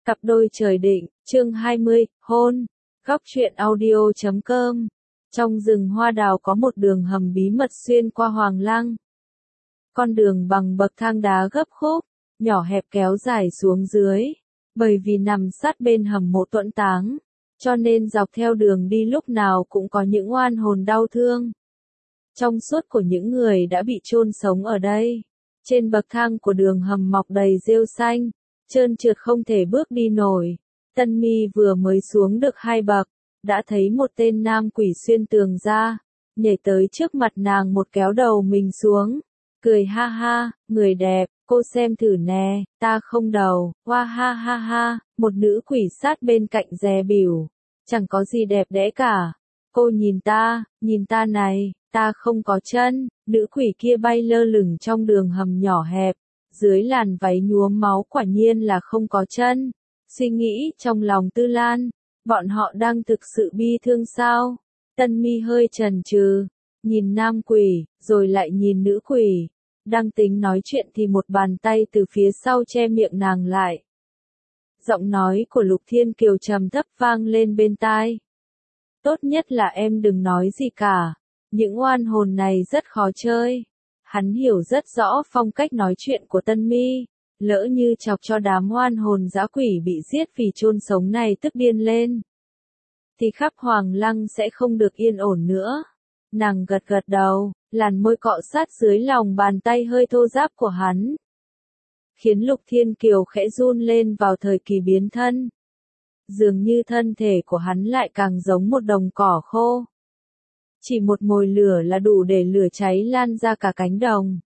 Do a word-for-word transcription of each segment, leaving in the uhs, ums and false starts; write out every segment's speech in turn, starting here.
Cặp đôi trời định, chương hai mươi, hôn. Góc truyện audio chấm com. Trong rừng hoa đào có một đường hầm bí mật xuyên qua Hoàng Lăng. Con đường bằng bậc thang đá gấp khúc, nhỏ hẹp kéo dài xuống dưới. Bởi vì nằm sát bên hầm mộ tuẫn táng, cho nên dọc theo đường đi lúc nào cũng có những oan hồn đau thương. Trong suốt của những người đã bị chôn sống ở đây. Trên bậc thang của đường hầm mọc đầy rêu xanh, trơn trượt không thể bước đi nổi. Tân Mi vừa mới xuống được hai bậc, đã thấy một tên nam quỷ xuyên tường ra, nhảy tới trước mặt nàng một kéo đầu mình xuống, cười ha ha, người đẹp, cô xem thử nè, ta không đầu, hoa ha ha ha, một nữ quỷ sát bên cạnh dè bỉu, chẳng có gì đẹp đẽ cả, cô nhìn ta, nhìn ta này, ta không có chân, nữ quỷ kia bay lơ lửng trong đường hầm nhỏ hẹp. Dưới làn váy nhuốm máu quả nhiên là không có chân. Suy nghĩ trong lòng Tư Lan, bọn họ đang thực sự bi thương sao? Tân Mi hơi chần chừ, nhìn nam quỷ, rồi lại nhìn nữ quỷ. Đang tính nói chuyện thì một bàn tay từ phía sau che miệng nàng lại. Giọng nói của Lục Thiên Kiều trầm thấp vang lên bên tai. Tốt nhất là em đừng nói gì cả, những oan hồn này rất khó chơi. Hắn hiểu rất rõ phong cách nói chuyện của Tân Mi, lỡ như chọc cho đám oan hồn dã quỷ bị giết vì chôn sống này tức điên lên, thì khắp Hoàng Lăng sẽ không được yên ổn nữa. Nàng gật gật đầu, làn môi cọ sát dưới lòng bàn tay hơi thô ráp của hắn, khiến Lục Thiên Kiều khẽ run lên vào thời kỳ biến thân. Dường như thân thể của hắn lại càng giống một đồng cỏ khô. Chỉ một mồi lửa là đủ để lửa cháy lan ra cả cánh đồng.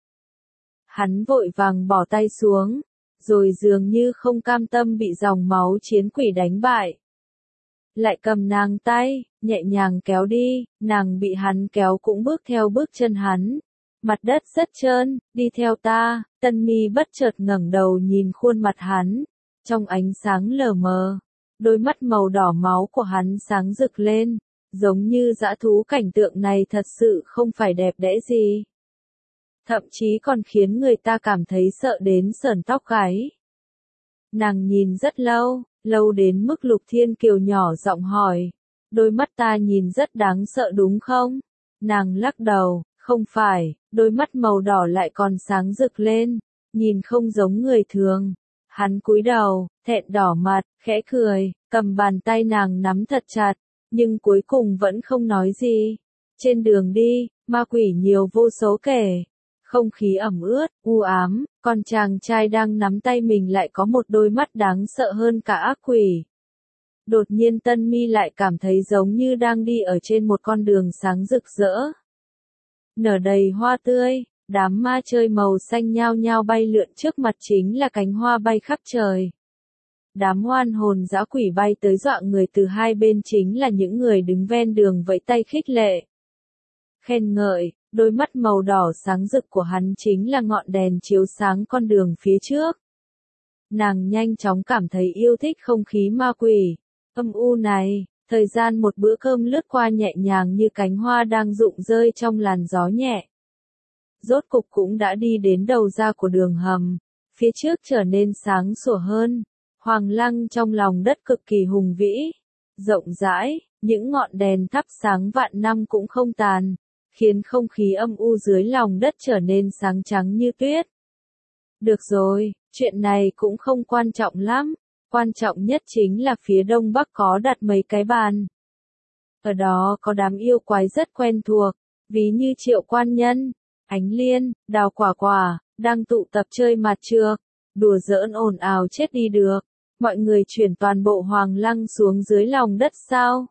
Hắn vội vàng bỏ tay xuống, rồi dường như không cam tâm bị dòng máu chiến quỷ đánh bại. Lại cầm nàng tay, nhẹ nhàng kéo đi, nàng bị hắn kéo cũng bước theo bước chân hắn. Mặt đất rất trơn, đi theo ta, Tân Mi bất chợt ngẩng đầu nhìn khuôn mặt hắn, trong ánh sáng lờ mờ, đôi mắt màu đỏ máu của hắn sáng rực lên. Giống như dã thú, cảnh tượng này thật sự không phải đẹp đẽ gì. Thậm chí còn khiến người ta cảm thấy sợ đến sởn tóc gáy. Nàng nhìn rất lâu, lâu đến mức Lục Thiên Kiều nhỏ giọng hỏi. Đôi mắt ta nhìn rất đáng sợ đúng không? Nàng lắc đầu, không phải, đôi mắt màu đỏ lại còn sáng rực lên, nhìn không giống người thường. Hắn cúi đầu, thẹn đỏ mặt, khẽ cười, cầm bàn tay nàng nắm thật chặt. Nhưng cuối cùng vẫn không nói gì. Trên đường đi, ma quỷ nhiều vô số kể. Không khí ẩm ướt, u ám, còn chàng trai đang nắm tay mình lại có một đôi mắt đáng sợ hơn cả ác quỷ. Đột nhiên Tân Mi lại cảm thấy giống như đang đi ở trên một con đường sáng rực rỡ. Nở đầy hoa tươi, đám ma chơi màu xanh nhao nhao bay lượn trước mặt chính là cánh hoa bay khắp trời. Đám oan hồn dã quỷ bay tới dọa người từ hai bên chính là những người đứng ven đường vẫy tay khích lệ. Khen ngợi, đôi mắt màu đỏ sáng rực của hắn chính là ngọn đèn chiếu sáng con đường phía trước. Nàng nhanh chóng cảm thấy yêu thích không khí ma quỷ, âm u này, thời gian một bữa cơm lướt qua nhẹ nhàng như cánh hoa đang rụng rơi trong làn gió nhẹ. Rốt cục cũng đã đi đến đầu ra của đường hầm, phía trước trở nên sáng sủa hơn. Hoàng Lăng trong lòng đất cực kỳ hùng vĩ, rộng rãi, những ngọn đèn thắp sáng vạn năm cũng không tàn, khiến không khí âm u dưới lòng đất trở nên sáng trắng như tuyết. Được rồi, chuyện này cũng không quan trọng lắm, quan trọng nhất chính là phía đông bắc có đặt mấy cái bàn. Ở đó có đám yêu quái rất quen thuộc, ví như Triệu Quan Nhân, Ánh Liên, Đào Quả Quả, đang tụ tập chơi mặt trược, đùa giỡn ồn ào chết đi được. Mọi người chuyển toàn bộ Hoàng Lăng xuống dưới lòng đất sao?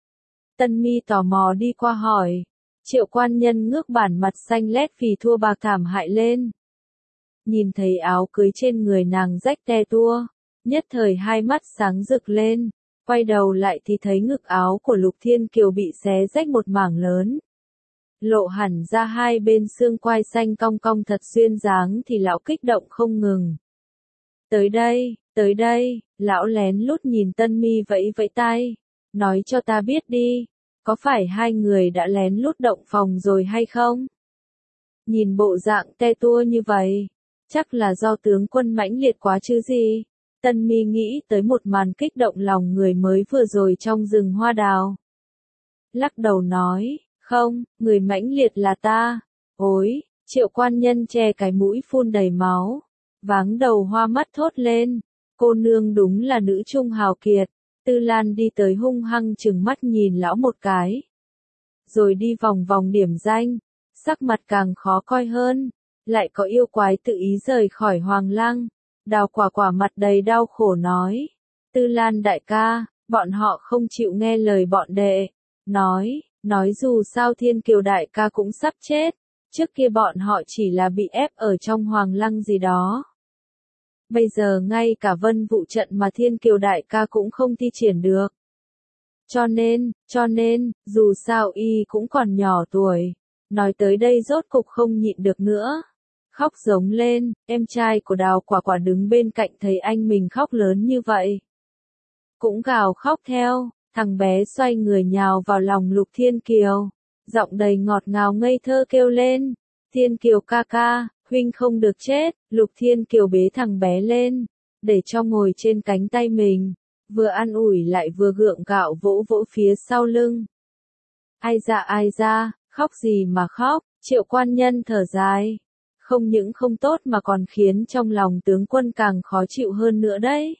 Tân Mi tò mò đi qua hỏi. Triệu Quan Nhân ngước bản mặt xanh lét vì thua bạc thảm hại lên. Nhìn thấy áo cưới trên người nàng rách te tua, nhất thời hai mắt sáng rực lên, quay đầu lại thì thấy ngực áo của Lục Thiên Kiều bị xé rách một mảng lớn. Lộ hẳn ra hai bên xương quai xanh cong cong thật duyên dáng thì lão kích động không ngừng. Tới đây, tới đây, lão lén lút nhìn Tân Mi vẫy vẫy tay, nói cho ta biết đi, có phải hai người đã lén lút động phòng rồi hay không? Nhìn bộ dạng te tua như vậy, chắc là do tướng quân mãnh liệt quá chứ gì. Tân Mi nghĩ tới một màn kích động lòng người mới vừa rồi trong rừng hoa đào. Lắc đầu nói, không, người mãnh liệt là ta. Ôi, Triệu quan nhân che cái mũi phun đầy máu, váng đầu hoa mắt thốt lên, cô nương đúng là nữ trung hào kiệt. Tư Lan đi tới hung hăng chừng mắt nhìn lão một cái, rồi đi vòng vòng điểm danh, sắc mặt càng khó coi hơn, lại có yêu quái tự ý rời khỏi Hoàng Lăng. Đào Quả Quả mặt đầy đau khổ nói, Tư Lan đại ca, bọn họ không chịu nghe lời bọn đệ, nói, nói dù sao Thiên Kiều đại ca cũng sắp chết, trước kia bọn họ chỉ là bị ép ở trong Hoàng Lăng gì đó. Bây giờ ngay cả vân vụ trận mà Thiên Kiều đại ca cũng không thi triển được. Cho nên, cho nên, dù sao y cũng còn nhỏ tuổi. Nói tới đây rốt cục không nhịn được nữa. Khóc giống lên, em trai của Đào Quả Quả đứng bên cạnh thấy anh mình khóc lớn như vậy. Cũng gào khóc theo, thằng bé xoay người nhào vào lòng Lục Thiên Kiều. Giọng đầy ngọt ngào ngây thơ kêu lên, Thiên Kiều ca ca, huynh không được chết. Lục Thiên Kiều bế thằng bé lên, để cho ngồi trên cánh tay mình, vừa an ủi lại vừa gượng gạo vỗ vỗ phía sau lưng. Ai ra ai ra, khóc gì mà khóc, Triệu quan nhân thở dài. Không những không tốt mà còn khiến trong lòng tướng quân càng khó chịu hơn nữa đấy.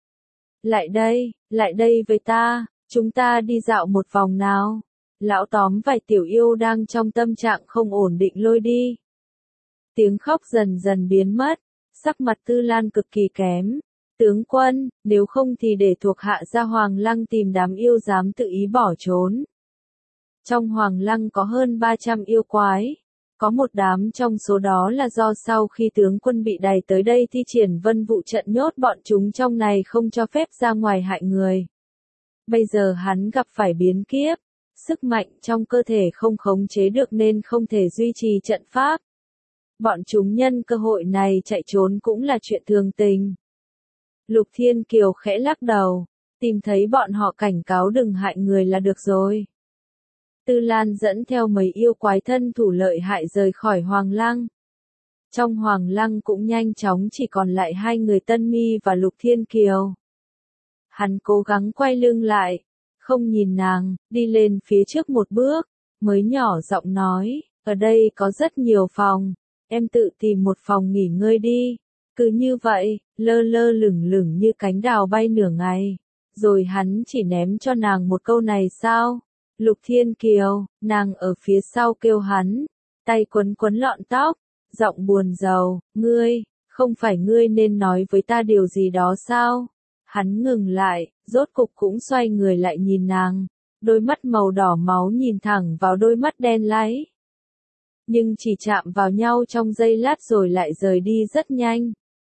Lại đây, lại đây với ta, chúng ta đi dạo một vòng nào. Lão tóm vài tiểu yêu đang trong tâm trạng không ổn định lôi đi. Tiếng khóc dần dần biến mất, sắc mặt Tư Lan cực kỳ kém. Tướng quân, nếu không thì để thuộc hạ ra Hoàng Lăng tìm đám yêu dám tự ý bỏ trốn. Trong Hoàng Lăng có hơn ba trăm yêu quái. Có một đám trong số đó là do sau khi tướng quân bị đày tới đây thi triển vân vụ trận nhốt bọn chúng trong này không cho phép ra ngoài hại người. Bây giờ hắn gặp phải biến kiếp, sức mạnh trong cơ thể không khống chế được nên không thể duy trì trận pháp. Bọn chúng nhân cơ hội này chạy trốn cũng là chuyện thường tình. Lục Thiên Kiều khẽ lắc đầu, tìm thấy bọn họ cảnh cáo đừng hại người là được rồi. Tư Lan dẫn theo mấy yêu quái thân thủ lợi hại rời khỏi Hoàng Lăng. Trong Hoàng Lăng cũng nhanh chóng chỉ còn lại hai người Tân Mi và Lục Thiên Kiều. Hắn cố gắng quay lưng lại, không nhìn nàng, đi lên phía trước một bước, mới nhỏ giọng nói, ở đây có rất nhiều phòng, em tự tìm một phòng nghỉ ngơi đi. Cứ như vậy, lơ lơ lửng lửng như cánh đào bay nửa ngày, rồi hắn chỉ ném cho nàng một câu này sao? Lục Thiên Kiều, nàng ở phía sau kêu hắn, tay quấn quấn lọn tóc, giọng buồn rầu, ngươi, không phải ngươi nên nói với ta điều gì đó sao? Hắn ngừng lại, rốt cục cũng xoay người lại nhìn nàng, đôi mắt màu đỏ máu nhìn thẳng vào đôi mắt đen láy. Nhưng chỉ chạm vào nhau trong giây lát rồi lại rời đi rất nhanh.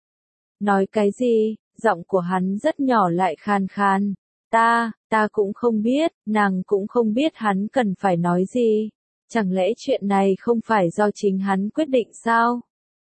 Nói cái gì? Giọng của hắn rất nhỏ lại khàn khàn. Ta, ta cũng không biết, nàng cũng không biết hắn cần phải nói gì. Chẳng lẽ chuyện này không phải do chính hắn quyết định sao?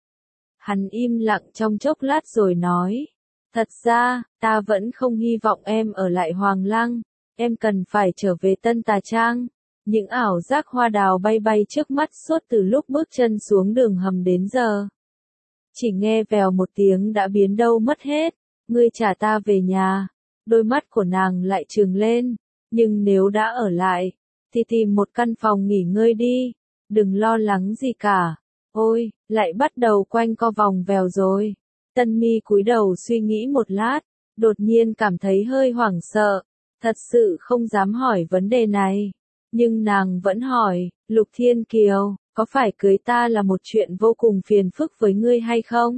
Hắn im lặng trong chốc lát rồi nói. Thật ra, ta vẫn không hy vọng em ở lại Hoàng Lăng. Em cần phải trở về Tân Tà Trang. Những ảo giác hoa đào bay bay trước mắt suốt từ lúc bước chân xuống đường hầm đến giờ. Chỉ nghe vèo một tiếng đã biến đâu mất hết. Ngươi trả ta về nhà. Đôi mắt của nàng lại trừng lên. Nhưng nếu đã ở lại, thì tìm một căn phòng nghỉ ngơi đi. Đừng lo lắng gì cả. Ôi, lại bắt đầu quanh co vòng vèo rồi. Tân Mi cúi đầu suy nghĩ một lát, đột nhiên cảm thấy hơi hoảng sợ. Thật sự không dám hỏi vấn đề này. Nhưng nàng vẫn hỏi, Lục Thiên Kiều, có phải cưới ta là một chuyện vô cùng phiền phức với ngươi hay không?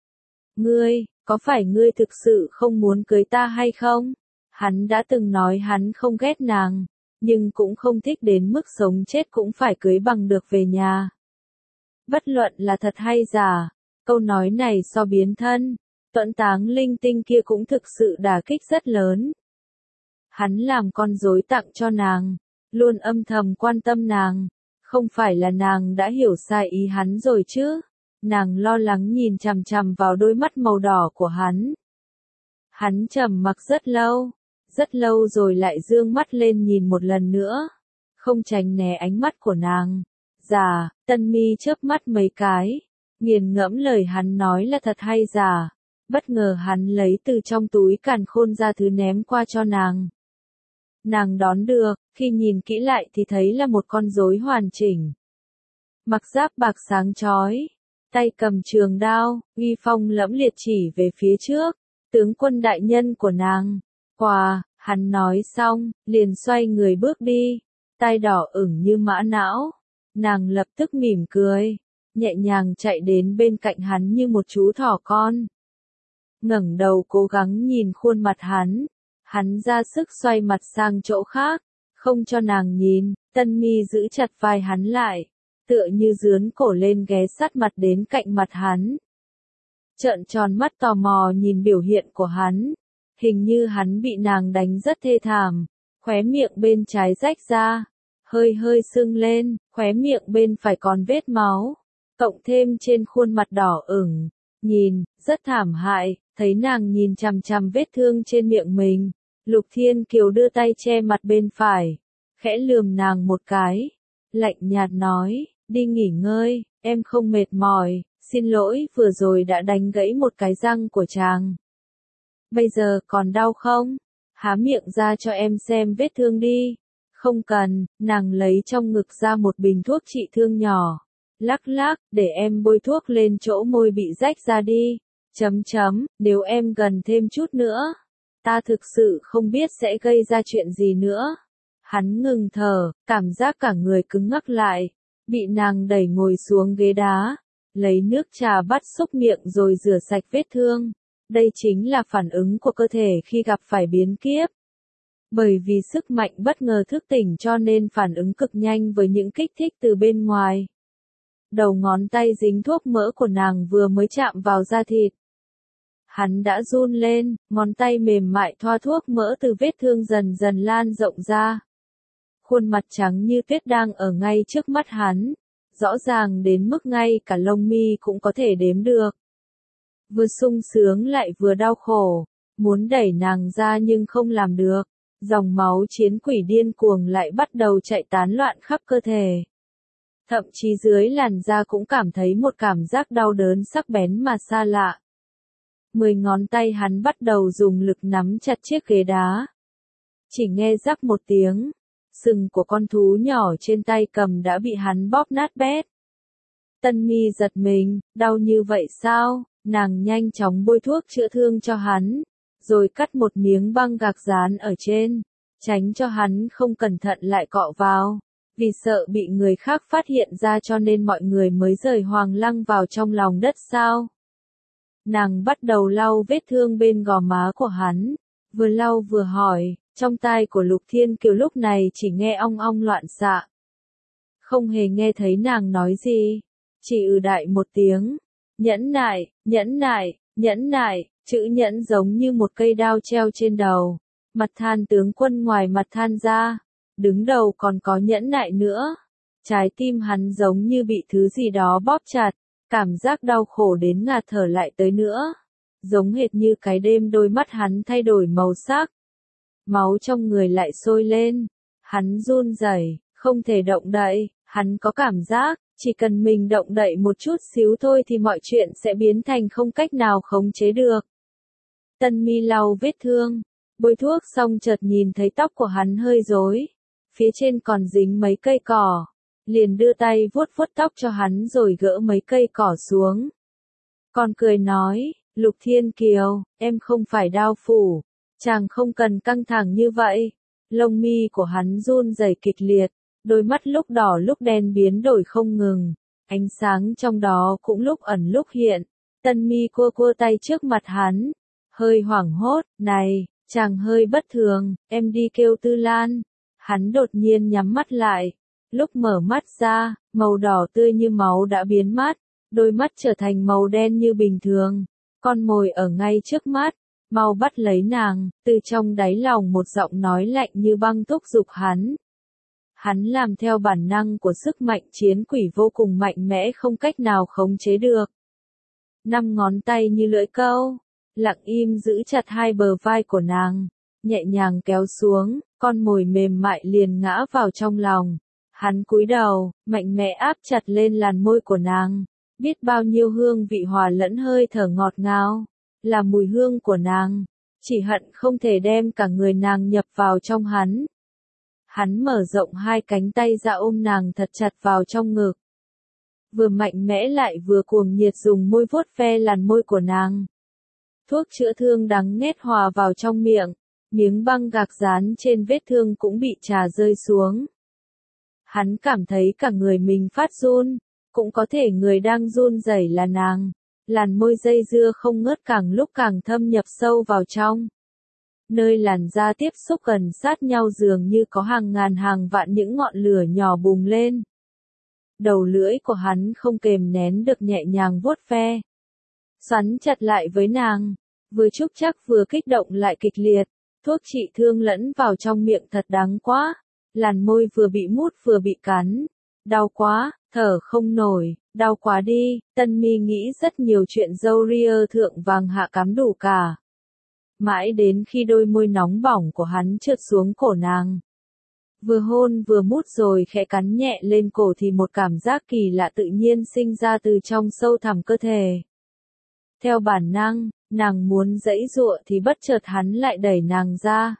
Ngươi, có phải ngươi thực sự không muốn cưới ta hay không? Hắn đã từng nói hắn không ghét nàng, nhưng cũng không thích đến mức sống chết cũng phải cưới bằng được về nhà. Bất luận là thật hay giả, câu nói này so biến thân, tuẫn táng linh tinh kia cũng thực sự đả kích rất lớn. Hắn làm con rối tặng cho nàng, luôn âm thầm quan tâm nàng, không phải là nàng đã hiểu sai ý hắn rồi chứ? Nàng lo lắng nhìn chằm chằm vào đôi mắt màu đỏ của hắn. Hắn trầm mặc rất lâu, rất lâu rồi lại dương mắt lên nhìn một lần nữa, không tránh né ánh mắt của nàng. Giả, Tân Mi chớp mắt mấy cái, nghiền ngẫm lời hắn nói là thật hay giả. Bất ngờ hắn lấy từ trong túi càn khôn ra thứ ném qua cho nàng. Nàng đón được, khi nhìn kỹ lại thì thấy là một con rối hoàn chỉnh. Mặc giáp bạc sáng chói, tay cầm trường đao, uy phong lẫm liệt chỉ về phía trước, tướng quân đại nhân của nàng. Quà, hắn nói xong, liền xoay người bước đi, tai đỏ ửng như mã não. Nàng lập tức mỉm cười, nhẹ nhàng chạy đến bên cạnh hắn như một chú thỏ con. Ngẩng đầu cố gắng nhìn khuôn mặt hắn, hắn ra sức xoay mặt sang chỗ khác, không cho nàng nhìn. Tân Mi giữ chặt vai hắn lại, tựa như dướn cổ lên ghé sát mặt đến cạnh mặt hắn. Trợn tròn mắt tò mò nhìn biểu hiện của hắn, hình như hắn bị nàng đánh rất thê thảm, khóe miệng bên trái rách ra, hơi hơi sưng lên, khóe miệng bên phải còn vết máu, cộng thêm trên khuôn mặt đỏ ửng, nhìn, rất thảm hại. Thấy nàng nhìn chằm chằm vết thương trên miệng mình, Lục Thiên Kiều đưa tay che mặt bên phải, khẽ lườm nàng một cái, lạnh nhạt nói, đi nghỉ ngơi, em không mệt mỏi, xin lỗi vừa rồi đã đánh gãy một cái răng của chàng. Bây giờ còn đau không? Há miệng ra cho em xem vết thương đi. Không cần, nàng lấy trong ngực ra một bình thuốc trị thương nhỏ, lắc lắc, để em bôi thuốc lên chỗ môi bị rách ra đi. Chấm chấm, nếu em gần thêm chút nữa, ta thực sự không biết sẽ gây ra chuyện gì nữa. Hắn ngừng thở, cảm giác cả người cứng ngắc lại, bị nàng đẩy ngồi xuống ghế đá, lấy nước trà bắt xúc miệng rồi rửa sạch vết thương. Đây chính là phản ứng của cơ thể khi gặp phải biến kiếp. Bởi vì sức mạnh bất ngờ thức tỉnh cho nên phản ứng cực nhanh với những kích thích từ bên ngoài. Đầu ngón tay dính thuốc mỡ của nàng vừa mới chạm vào da thịt. Hắn đã run lên, ngón tay mềm mại thoa thuốc mỡ từ vết thương dần dần lan rộng ra. Khuôn mặt trắng như tuyết đang ở ngay trước mắt hắn, rõ ràng đến mức ngay cả lông mi cũng có thể đếm được. Vừa sung sướng lại vừa đau khổ, muốn đẩy nàng ra nhưng không làm được, dòng máu chiến quỷ điên cuồng lại bắt đầu chạy tán loạn khắp cơ thể. Thậm chí dưới làn da cũng cảm thấy một cảm giác đau đớn sắc bén mà xa lạ. Mười ngón tay hắn bắt đầu dùng lực nắm chặt chiếc ghế đá. Chỉ nghe rắc một tiếng, sừng của con thú nhỏ trên tay cầm đã bị hắn bóp nát bét. Tân Mi giật mình, đau như vậy sao? Nàng nhanh chóng bôi thuốc chữa thương cho hắn, rồi cắt một miếng băng gạc dán ở trên, tránh cho hắn không cẩn thận lại cọ vào. Vì sợ bị người khác phát hiện ra cho nên mọi người mới rời Hoàng Lăng vào trong lòng đất sao? Nàng bắt đầu lau vết thương bên gò má của hắn, vừa lau vừa hỏi, trong tai của Lục Thiên Kiều lúc này chỉ nghe ong ong loạn xạ. Không hề nghe thấy nàng nói gì, chỉ ừ đại một tiếng, nhẫn nại, nhẫn nại, nhẫn nại, chữ nhẫn giống như một cây đao treo trên đầu, mặt than tướng quân ngoài mặt than ra, đứng đầu còn có nhẫn nại nữa. Trái tim hắn giống như bị thứ gì đó bóp chặt. Cảm giác đau khổ đến ngạt thở lại tới nữa. Giống hệt như cái đêm đôi mắt hắn thay đổi màu sắc. Máu trong người lại sôi lên. Hắn run rẩy, không thể động đậy. Hắn có cảm giác, chỉ cần mình động đậy một chút xíu thôi thì mọi chuyện sẽ biến thành không cách nào khống chế được. Tân Mi lau vết thương, bôi thuốc xong chợt nhìn thấy tóc của hắn hơi rối. Phía trên còn dính mấy cây cỏ. Liền đưa tay vuốt vuốt tóc cho hắn rồi gỡ mấy cây cỏ xuống. Còn cười nói, Lục Thiên Kiều, em không phải đao phủ, chàng không cần căng thẳng như vậy. Lông mi của hắn run rẩy kịch liệt, đôi mắt lúc đỏ lúc đen biến đổi không ngừng, ánh sáng trong đó cũng lúc ẩn lúc hiện. Tân Mi cua cua tay trước mặt hắn, hơi hoảng hốt, này, chàng hơi bất thường, em đi kêu Tư Lan. Hắn đột nhiên nhắm mắt lại. Lúc mở mắt ra, màu đỏ tươi như máu đã biến mất, đôi mắt trở thành màu đen như bình thường. Con mồi ở ngay trước mắt, mau bắt lấy nàng, từ trong đáy lòng một giọng nói lạnh như băng thúc giục hắn. Hắn làm theo bản năng của sức mạnh chiến quỷ vô cùng mạnh mẽ không cách nào khống chế được. Năm ngón tay như lưỡi câu, lặng im giữ chặt hai bờ vai của nàng, nhẹ nhàng kéo xuống, con mồi mềm mại liền ngã vào trong lòng. Hắn cúi đầu, mạnh mẽ áp chặt lên làn môi của nàng, biết bao nhiêu hương vị hòa lẫn hơi thở ngọt ngào. là mùi hương của nàng, chỉ hận không thể đem cả người nàng nhập vào trong hắn. Hắn mở rộng hai cánh tay ra ôm nàng thật chặt vào trong ngực. Vừa mạnh mẽ lại vừa cuồng nhiệt dùng môi vuốt ve làn môi của nàng. Thuốc chữa thương đắng nghét hòa vào trong miệng, miếng băng gạc dán trên vết thương cũng bị trà rơi xuống. Hắn cảm thấy cả người mình phát run, cũng có thể người đang run rẩy là nàng. Làn môi dây dưa không ngớt càng lúc càng thâm nhập sâu vào trong. Nơi làn da tiếp xúc gần sát nhau dường như có hàng ngàn hàng vạn những ngọn lửa nhỏ bùng lên. Đầu lưỡi của hắn không kềm nén được nhẹ nhàng vuốt ve. Xoắn chặt lại với nàng, vừa trúc chắc vừa kích động lại kịch liệt. Thuốc trị thương lẫn vào trong miệng thật đáng quá. Làn môi vừa bị mút vừa bị cắn. Đau quá, thở không nổi, đau quá đi. Tân Mi nghĩ rất nhiều chuyện dâu ria thượng vàng hạ cắm đủ cả. Mãi đến khi đôi môi nóng bỏng của hắn trượt xuống cổ nàng. Vừa hôn vừa mút rồi khẽ cắn nhẹ lên cổ thì một cảm giác kỳ lạ tự nhiên sinh ra từ trong sâu thẳm cơ thể. Theo bản năng, nàng muốn giãy giụa thì bất chợt hắn lại đẩy nàng ra.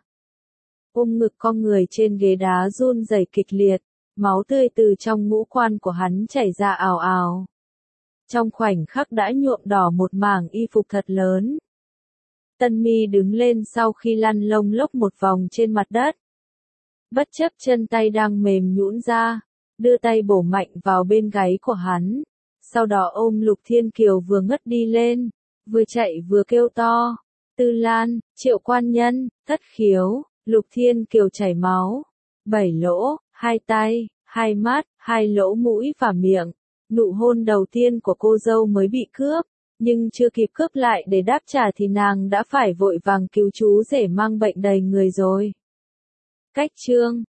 Ôm ngực con người trên ghế đá run rẩy kịch liệt, máu tươi từ trong ngũ quan của hắn chảy ra ào ào. Trong khoảnh khắc đã nhuộm đỏ một mảng y phục thật lớn. Tân Mi đứng lên sau khi lăn lông lốc một vòng trên mặt đất. Bất chấp chân tay đang mềm nhũn ra, đưa tay bổ mạnh vào bên gáy của hắn. Sau đó ôm Lục Thiên Kiều vừa ngất đi lên, vừa chạy vừa kêu to. Tư Lan, Triệu Quan Nhân, Thất Khiếu, Lục Thiên Kiều chảy máu. Bảy lỗ, hai tay, hai mắt, hai lỗ mũi và miệng. Nụ hôn đầu tiên của cô dâu mới bị cướp. Nhưng chưa kịp cướp lại để đáp trả thì nàng đã phải vội vàng cứu chú rể mang bệnh đầy người rồi. Cách chương